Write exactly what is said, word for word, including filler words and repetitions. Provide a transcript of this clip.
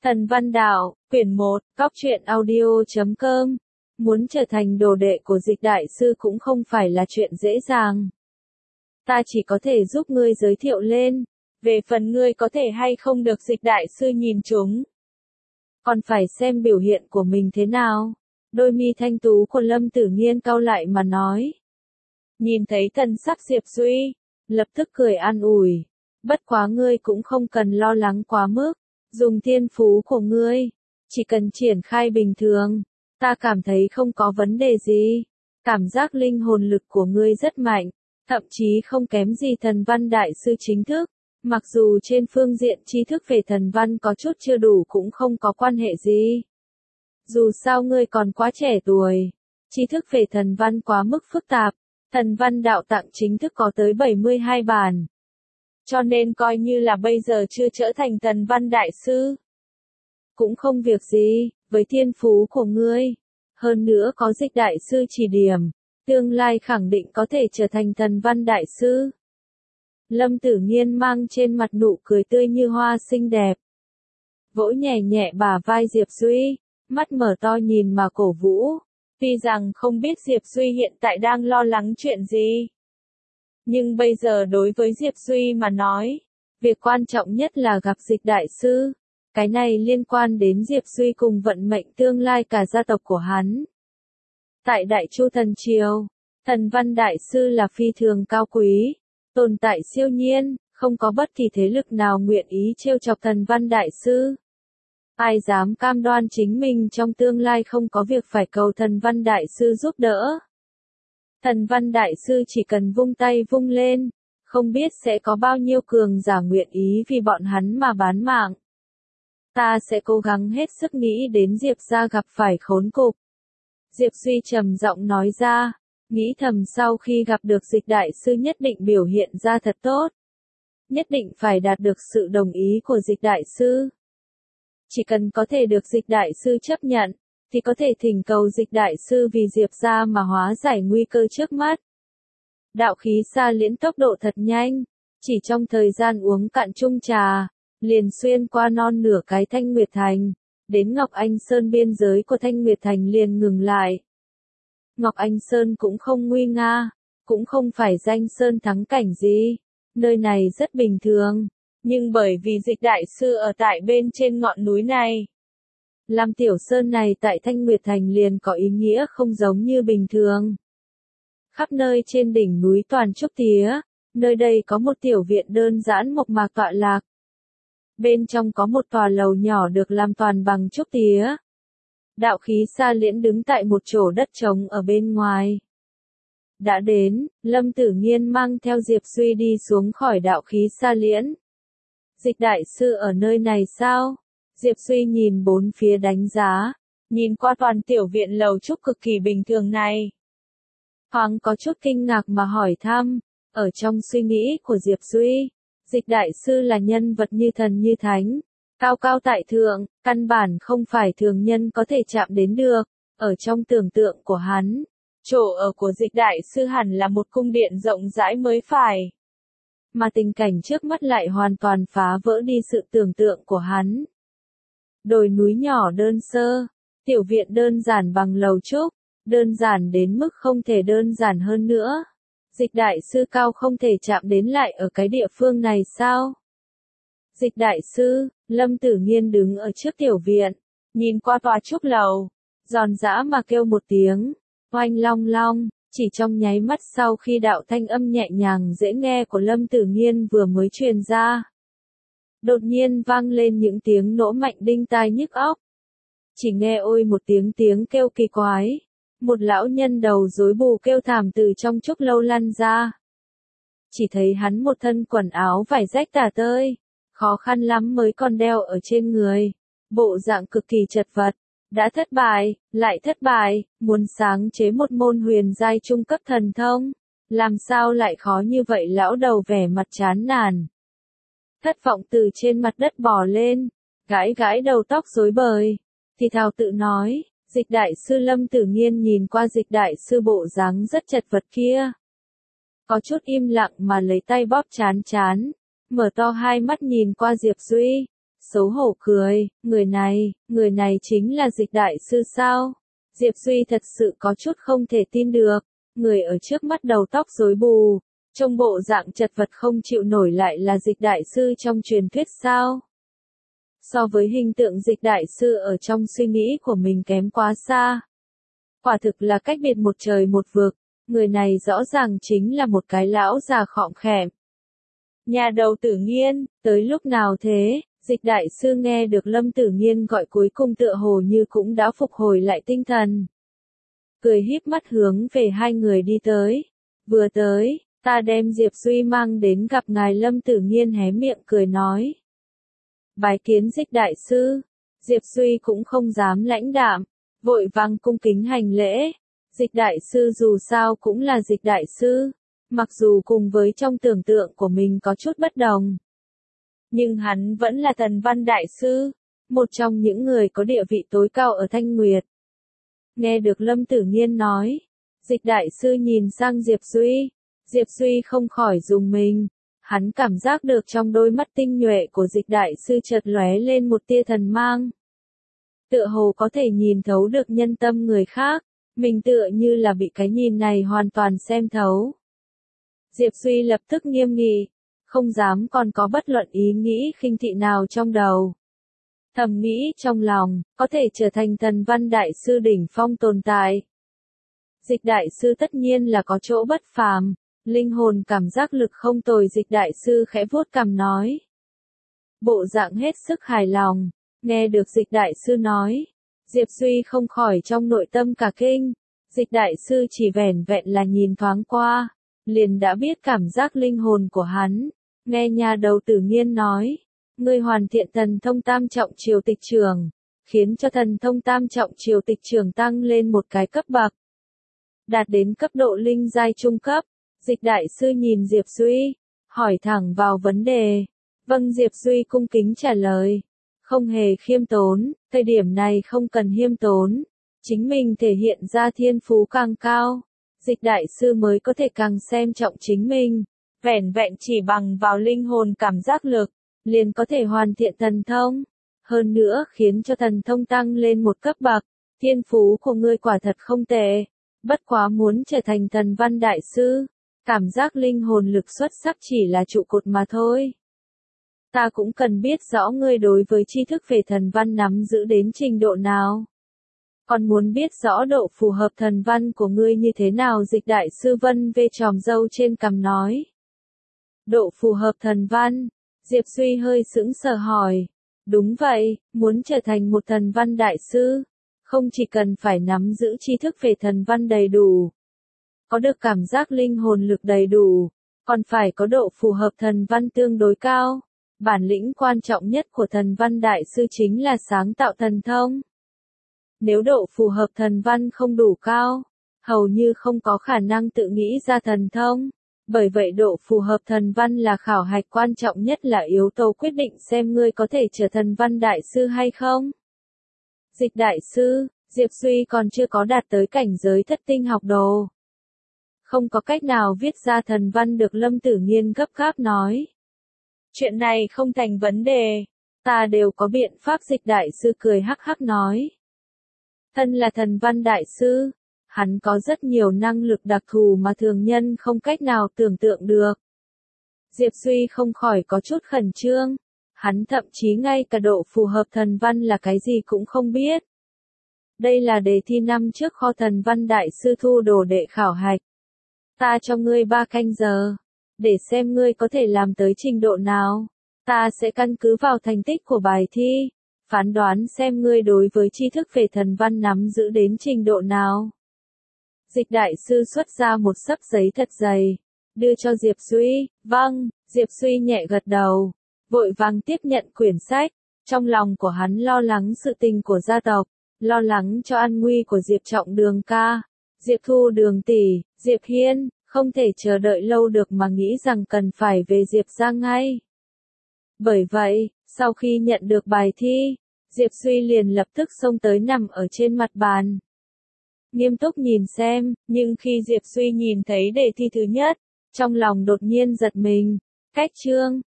Thần Văn Đạo, quyển một, cóc truyện audio chấm com. Muốn trở thành đồ đệ của Dịch Đại Sư cũng không phải là chuyện dễ dàng. Ta chỉ có thể giúp ngươi giới thiệu lên, về phần ngươi có thể hay không được Dịch Đại Sư nhìn trúng. Còn phải xem biểu hiện của mình thế nào. Đôi mi thanh tú của Lâm Tử Nghiên cau lại mà nói. Nhìn thấy thần sắc Diệp Duy, lập tức cười an ủi. Bất quá ngươi cũng không cần lo lắng quá mức. Dùng thiên phú của ngươi, chỉ cần triển khai bình thường, ta cảm thấy không có vấn đề gì. Cảm giác linh hồn lực của ngươi rất mạnh, thậm chí không kém gì thần văn đại sư chính thức. Mặc dù trên phương diện tri thức về thần văn có chút chưa đủ cũng không có quan hệ gì. Dù sao ngươi còn quá trẻ tuổi, tri thức về thần văn quá mức phức tạp, thần văn đạo tạng chính thức có tới bảy mươi hai bản. Cho nên coi như là bây giờ chưa trở thành thần văn đại sư. Cũng không việc gì, với thiên phú của ngươi. Hơn nữa có Dịch Đại Sư chỉ điểm, tương lai khẳng định có thể trở thành thần văn đại sư. Lâm Tử Nghiên mang trên mặt nụ cười tươi như hoa xinh đẹp. Vỗ nhẹ nhẹ bả vai Diệp Duy, mắt mở to nhìn mà cổ vũ. Tuy rằng không biết Diệp Duy hiện tại đang lo lắng chuyện gì. Nhưng bây giờ đối với Diệp Duy mà nói, việc quan trọng nhất là gặp Dịch Đại Sư. Cái này liên quan đến Diệp Duy cùng vận mệnh tương lai cả gia tộc của hắn. Tại Đại Chu Thần Triều, thần văn đại sư là phi thường cao quý, tồn tại siêu nhiên, không có bất kỳ thế lực nào nguyện ý trêu chọc thần văn đại sư. Ai dám cam đoan chính mình trong tương lai không có việc phải cầu thần văn đại sư giúp đỡ. Thần văn đại sư chỉ cần vung tay vung lên, không biết sẽ có bao nhiêu cường giả nguyện ý vì bọn hắn mà bán mạng. Ta sẽ cố gắng hết sức nghĩ đến Diệp gia gặp phải khốn cục. Diệp Duy trầm giọng nói ra, nghĩ thầm sau khi gặp được Dịch Đại Sư nhất định biểu hiện ra thật tốt. Nhất định phải đạt được sự đồng ý của Dịch Đại Sư. Chỉ cần có thể được Dịch Đại Sư chấp nhận, thì có thể thỉnh cầu Dịch Đại Sư vì Diệp gia mà hóa giải nguy cơ trước mắt. Đạo khí xa liễn tốc độ thật nhanh, chỉ trong thời gian uống cạn chung trà, liền xuyên qua non nửa cái Thanh Nguyệt Thành, đến Ngọc Anh Sơn biên giới của Thanh Nguyệt Thành liền ngừng lại. Ngọc Anh Sơn cũng không nguy nga, cũng không phải danh sơn thắng cảnh gì, nơi này rất bình thường, nhưng bởi vì Dịch Đại Sư ở tại bên trên ngọn núi này. Làm tiểu sơn này tại Thanh Nguyệt Thành liền có ý nghĩa không giống như bình thường. Khắp nơi trên đỉnh núi toàn trúc tía, nơi đây có một tiểu viện đơn giản mộc mạc tọa lạc. Bên trong có một tòa lầu nhỏ được làm toàn bằng trúc tía. Đạo khí xa liễn đứng tại một chỗ đất trống ở bên ngoài. Đã đến, Lâm Tử Nghiên mang theo Diệp Duy đi xuống khỏi đạo khí xa liễn. Dịch Đại Sư ở nơi này sao? Diệp Duy nhìn bốn phía đánh giá, nhìn qua toàn tiểu viện lầu trúc cực kỳ bình thường này. Thoáng có chút kinh ngạc mà hỏi thăm, ở trong suy nghĩ của Diệp Duy, Dịch Đại Sư là nhân vật như thần như thánh, cao cao tại thượng, căn bản không phải thường nhân có thể chạm đến được, ở trong tưởng tượng của hắn. Chỗ ở của Dịch Đại Sư hẳn là một cung điện rộng rãi mới phải. Mà tình cảnh trước mắt lại hoàn toàn phá vỡ đi sự tưởng tượng của hắn. Đồi núi nhỏ đơn sơ, tiểu viện đơn giản bằng lầu trúc, đơn giản đến mức không thể đơn giản hơn nữa. Dịch Đại Sư cao không thể chạm đến lại ở cái địa phương này sao? Dịch Đại Sư, Lâm Tử Nghiên đứng ở trước tiểu viện, nhìn qua tòa trúc lầu, giòn giã mà kêu một tiếng, oanh long long, chỉ trong nháy mắt sau khi đạo thanh âm nhẹ nhàng dễ nghe của Lâm Tử Nghiên vừa mới truyền ra. Đột nhiên vang lên những tiếng nổ mạnh đinh tai nhức óc. Chỉ nghe ôi một tiếng tiếng kêu kỳ quái. Một lão nhân đầu rối bù kêu thảm từ trong trúc lâu lăn ra. Chỉ thấy hắn một thân quần áo vải rách tả tơi, khó khăn lắm mới còn đeo ở trên người. Bộ dạng cực kỳ chật vật, đã thất bại, lại thất bại, muốn sáng chế một môn huyền giai trung cấp thần thông. Làm sao lại khó như vậy lão đầu vẻ mặt chán nản. Thất vọng từ trên mặt đất bò lên, gãi gãi đầu tóc rối bời, thì thào tự nói. Dịch Đại Sư Lâm Tử Nghiên nhìn qua Dịch Đại Sư bộ dáng rất chật vật kia. Có chút im lặng mà lấy tay bóp chán chán, mở to hai mắt nhìn qua Diệp Duy, xấu hổ cười, người này, người này chính là Dịch đại sư sao? Diệp Duy thật sự có chút không thể tin được, người ở trước mắt đầu tóc rối bù, trông bộ dạng chật vật không chịu nổi lại là Dịch đại sư trong truyền thuyết sao? So với hình tượng Dịch đại sư ở trong suy nghĩ của mình kém quá xa. Quả thực là cách biệt một trời một vực, người này rõ ràng chính là một cái lão già khọm khẹm. Nhà đầu Tử Nghiên, tới lúc nào thế? Dịch đại sư nghe được Lâm Tử Nghiên gọi cuối cùng tựa hồ như cũng đã phục hồi lại tinh thần. Cười híp mắt hướng về hai người đi tới. Vừa tới, ta đem Diệp Duy mang đến gặp ngài. Lâm Tử Nghiên hé miệng cười nói. Bái kiến Dịch đại sư. Diệp Duy cũng không dám lãnh đạm, vội vàng cung kính hành lễ. Dịch đại sư dù sao cũng là Dịch đại sư, mặc dù cùng với trong tưởng tượng của mình có chút bất đồng. Nhưng hắn vẫn là Thần Văn đại sư, một trong những người có địa vị tối cao ở Thanh Nguyệt. Nghe được Lâm Tử Nghiên nói, Dịch đại sư nhìn sang Diệp Duy, Diệp Duy không khỏi rùng mình, hắn cảm giác được trong đôi mắt tinh nhuệ của Dịch đại sư chợt lóe lên một tia thần mang. Tựa hồ có thể nhìn thấu được nhân tâm người khác, mình tựa như là bị cái nhìn này hoàn toàn xem thấu. Diệp Duy lập tức nghiêm nghị, không dám còn có bất luận ý nghĩ khinh thị nào trong đầu. Thầm nghĩ trong lòng, có thể trở thành Thần Văn đại sư đỉnh phong tồn tại. Dịch đại sư tất nhiên là có chỗ bất phàm, linh hồn cảm giác lực không tồi. Dịch đại sư khẽ vuốt cằm nói. Bộ dạng hết sức hài lòng, nghe được Dịch đại sư nói, Diệp Duy không khỏi trong nội tâm cả kinh. Dịch đại sư chỉ vẻn vẹn là nhìn thoáng qua, liền đã biết cảm giác linh hồn của hắn. Nghe nhà đầu Tử Nghiên nói, ngươi hoàn thiện thần thông tam trọng triều tịch trưởng, khiến cho thần thông tam trọng triều tịch trưởng tăng lên một cái cấp bậc, đạt đến cấp độ linh giai trung cấp. Dịch đại sư nhìn Diệp Duy, hỏi thẳng vào vấn đề. Vâng, Diệp Duy cung kính trả lời, không hề khiêm tốn, thời điểm này không cần khiêm tốn, chính mình thể hiện ra thiên phú càng cao, Dịch đại sư mới có thể càng xem trọng chính mình. Vẻn vẹn chỉ bằng vào linh hồn cảm giác lực, liền có thể hoàn thiện thần thông. Hơn nữa khiến cho thần thông tăng lên một cấp bậc, thiên phú của ngươi quả thật không tệ. Bất quá muốn trở thành Thần Văn đại sư, cảm giác linh hồn lực xuất sắc chỉ là trụ cột mà thôi. Ta cũng cần biết rõ ngươi đối với tri thức về thần văn nắm giữ đến trình độ nào. Còn muốn biết rõ độ phù hợp thần văn của ngươi như thế nào? Dịch đại sư vân vê tròm râu trên cằm nói. Độ phù hợp thần văn, Diệp Duy hơi sững sờ hỏi. Đúng vậy, muốn trở thành một thần văn đại sư, không chỉ cần phải nắm giữ tri thức về thần văn đầy đủ, có được cảm giác linh hồn lực đầy đủ, còn phải có độ phù hợp thần văn tương đối cao. Bản lĩnh quan trọng nhất của thần văn đại sư chính là sáng tạo thần thông. Nếu độ phù hợp thần văn không đủ cao, hầu như không có khả năng tự nghĩ ra thần thông. Bởi vậy độ phù hợp thần văn là khảo hạch quan trọng nhất, là yếu tố quyết định xem ngươi có thể trở thần văn đại sư hay không. Dịch đại sư, Diệp Duy còn chưa có đạt tới cảnh giới thất tinh học đồ, không có cách nào viết ra thần văn được. Lâm Tử Nghiên gấp gáp nói. Chuyện này không thành vấn đề, ta đều có biện pháp. Dịch đại sư cười hắc hắc nói. Thân là thần văn đại sư, hắn có rất nhiều năng lực đặc thù mà thường nhân không cách nào tưởng tượng được. Diệp Duy không khỏi có chút khẩn trương, hắn thậm chí ngay cả độ phù hợp thần văn là cái gì cũng không biết. Đây là đề thi năm trước kho thần văn đại sư thu đồ đệ khảo hạch. Ta cho ngươi ba canh giờ, để xem ngươi có thể làm tới trình độ nào. Ta sẽ căn cứ vào thành tích của bài thi, phán đoán xem ngươi đối với tri thức về thần văn nắm giữ đến trình độ nào. Dịch đại sư xuất ra một xấp giấy thật dày, đưa cho Diệp Duy. Vâng, Diệp Duy nhẹ gật đầu, vội vàng tiếp nhận quyển sách. Trong lòng của hắn lo lắng sự tình của gia tộc, lo lắng cho an nguy của Diệp Trọng Đường ca, Diệp Thu Đường tỷ, Diệp Hiên, không thể chờ đợi lâu được mà nghĩ rằng cần phải về Diệp ra ngay. Bởi vậy, sau khi nhận được bài thi, Diệp Duy liền lập tức xông tới nằm ở trên mặt bàn, nghiêm túc nhìn xem. Nhưng khi Diệp Duy nhìn thấy đề thi thứ nhất, trong lòng đột nhiên giật mình. Cách chương,